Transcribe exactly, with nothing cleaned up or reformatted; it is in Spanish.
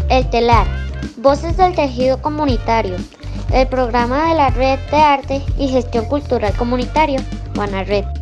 El telar, voces del tejido comunitario, el programa de la Red de Arte y Gestión Cultural Comunitario, Buena Red.